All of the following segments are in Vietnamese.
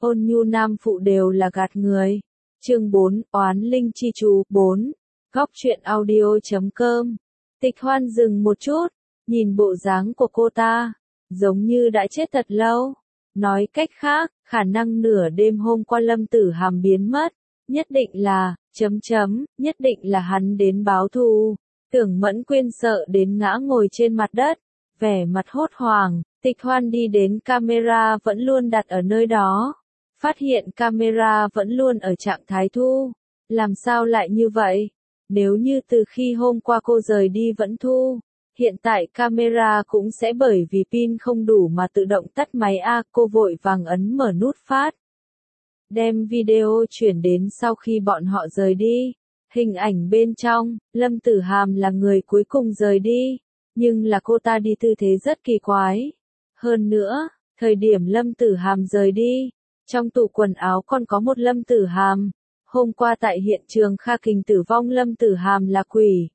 ôn nhu nam phụ đều là gạt người. Chương 4, oán linh chi chú 4. Góc truyện audio.com. Tịch Hoan dừng một chút, nhìn bộ dáng của cô ta, giống như đã chết thật lâu. Nói cách khác, khả năng nửa đêm hôm qua Lâm Tử Hàm biến mất, nhất định là, nhất định là hắn đến báo thù. Tưởng Mẫn Quyên sợ đến ngã ngồi trên mặt đất, vẻ mặt hốt hoảng. Tịch Hoan đi đến camera vẫn luôn đặt ở nơi đó, phát hiện camera vẫn luôn ở trạng thái thu. Làm sao lại như vậy? Nếu như từ khi hôm qua cô rời đi vẫn thu, hiện tại camera cũng sẽ bởi vì pin không đủ mà tự động tắt máy a. Cô vội vàng ấn mở nút phát, đem video chuyển đến sau khi bọn họ rời đi. Hình ảnh bên trong, Lâm Tử Hàm là người cuối cùng rời đi, nhưng là cô ta đi tư thế rất kỳ quái. Hơn nữa, thời điểm Lâm Tử Hàm rời đi, trong tủ quần áo còn có một Lâm Tử Hàm. Hôm qua tại hiện trường Kha Kình tử vong, Lâm Tử Hàm là quỷ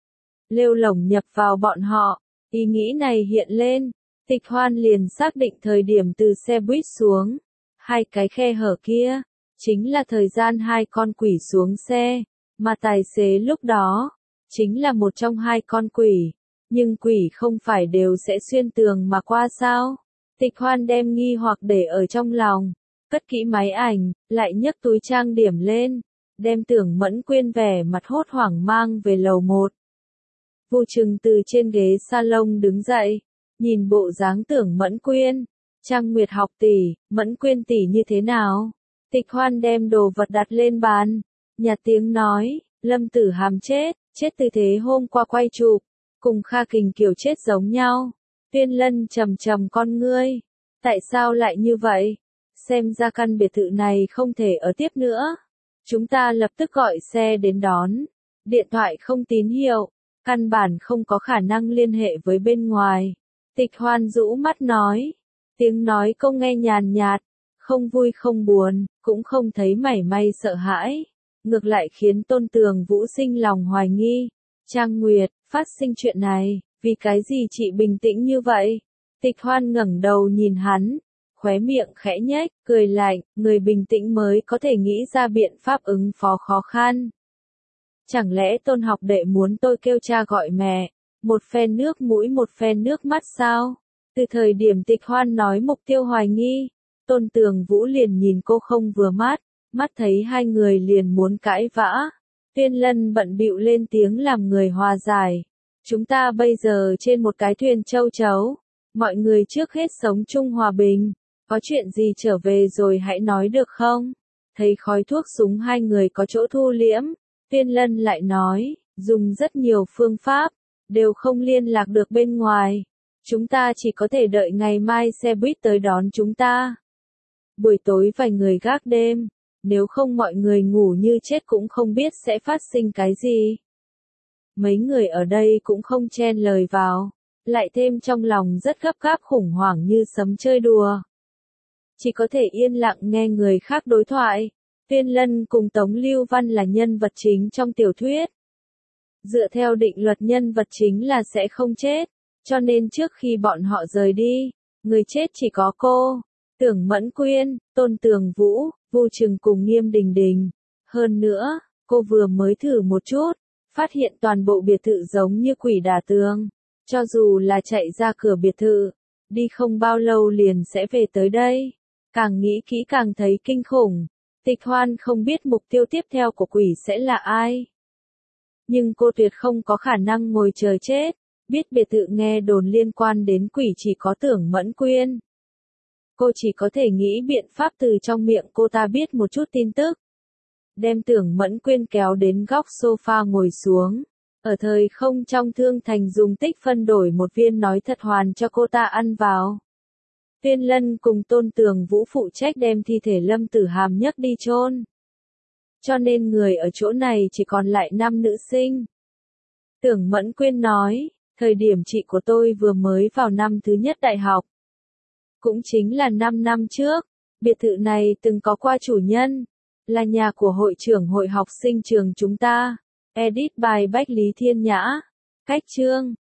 lêu lổng nhập vào bọn họ. Ý nghĩ này hiện lên, Tịch Hoan liền xác định thời điểm từ xe buýt xuống, hai cái khe hở kia, chính là thời gian hai con quỷ xuống xe, mà tài xế lúc đó, chính là một trong hai con quỷ. Nhưng quỷ không phải đều sẽ xuyên tường mà qua sao? Tịch Hoan đem nghi hoặc để ở trong lòng, cất kỹ máy ảnh, lại nhấc túi trang điểm lên, đem Tưởng Mẫn Quyên vẻ mặt hốt hoảng mang về lầu 1. Vô Trừng từ trên ghế salon đứng dậy, nhìn bộ dáng Tưởng Mẫn Quyên. Trang Nguyệt học tỷ, Mẫn Quyên tỷ như thế nào? Tịch Hoan đem đồ vật đặt lên bàn, nhạt tiếng nói, Lâm Tử Hàm chết tư thế hôm qua quay chụp, cùng Kha Kình Kiều chết giống nhau. Tuyên Lân trầm trầm con ngươi, tại sao lại như vậy? Xem ra căn biệt thự này không thể ở tiếp nữa. Chúng ta lập tức gọi xe đến đón. Điện thoại không tín hiệu, căn bản không có khả năng liên hệ với bên ngoài. Tịch Hoan rũ mắt nói, tiếng nói cô nghe nhàn nhạt, không vui không buồn, cũng không thấy mảy may sợ hãi. Ngược lại khiến Tôn Tường Vũ sinh lòng hoài nghi. Trang Nguyệt, phát sinh chuyện này, vì cái gì chị bình tĩnh như vậy? Tịch Hoan ngẩng đầu nhìn hắn, khóe miệng khẽ nhếch, cười lạnh, người bình tĩnh mới có thể nghĩ ra biện pháp ứng phó khó khăn. Chẳng lẽ Tôn học đệ muốn tôi kêu cha gọi mẹ, một phen nước mũi một phen nước mắt sao? Từ thời điểm Tịch Hoan nói mục tiêu hoài nghi, Tôn Tường Vũ liền nhìn cô không vừa mắt, mắt thấy hai người liền muốn cãi vã. Tuyên Lân bận bịu lên tiếng làm người hòa giải. Chúng ta bây giờ trên một cái thuyền châu chấu, mọi người trước hết sống chung hòa bình, có chuyện gì trở về rồi hãy nói được không? Thấy khói thuốc súng hai người có chỗ thu liễm, Tuyên Lân lại nói, dùng rất nhiều phương pháp, đều không liên lạc được bên ngoài. Chúng ta chỉ có thể đợi ngày mai xe buýt tới đón chúng ta. Buổi tối vài người gác đêm, nếu không mọi người ngủ như chết cũng không biết sẽ phát sinh cái gì. Mấy người ở đây cũng không chen lời vào, lại thêm trong lòng rất gấp gáp khủng hoảng như sấm chơi đùa. Chỉ có thể yên lặng nghe người khác đối thoại. Tuyên Lân cùng Tống Lưu Văn là nhân vật chính trong tiểu thuyết. Dựa theo định luật nhân vật chính là sẽ không chết, cho nên trước khi bọn họ rời đi, người chết chỉ có cô, Tưởng Mẫn Quyên, Tôn Tường Vũ, Vô Trừng cùng Nghiêm Đình Đình. Hơn nữa, cô vừa mới thử một chút, phát hiện toàn bộ biệt thự giống như quỷ đả tường. Cho dù là chạy ra cửa biệt thự, đi không bao lâu liền sẽ về tới đây. Càng nghĩ kỹ càng thấy kinh khủng. Tịch Hoan không biết mục tiêu tiếp theo của quỷ sẽ là ai. Nhưng cô tuyệt không có khả năng ngồi chờ chết. Biết biệt thự nghe đồn liên quan đến quỷ chỉ có Tưởng Mẫn Quyên. Cô chỉ có thể nghĩ biện pháp từ trong miệng cô ta biết một chút tin tức. Đem Tưởng Mẫn Quyên kéo đến góc sofa ngồi xuống. Ở thời không trong Thương Thành dùng tích phân đổi một viên nói thật hoàn cho cô ta ăn vào. Tuyên Lân cùng Tôn Tường Vũ phụ trách đem thi thể Lâm Tử Hàm nhấc đi chôn. Cho nên người ở chỗ này chỉ còn lại 5 nữ sinh. Tưởng Mẫn Quyên nói, thời điểm chị của tôi vừa mới vào năm thứ nhất đại học. Cũng chính là 5 năm trước, biệt thự này từng có qua chủ nhân, là nhà của hội trưởng hội học sinh trường chúng ta. Edit bài Bách Lý Thiên Nhã. Cách chương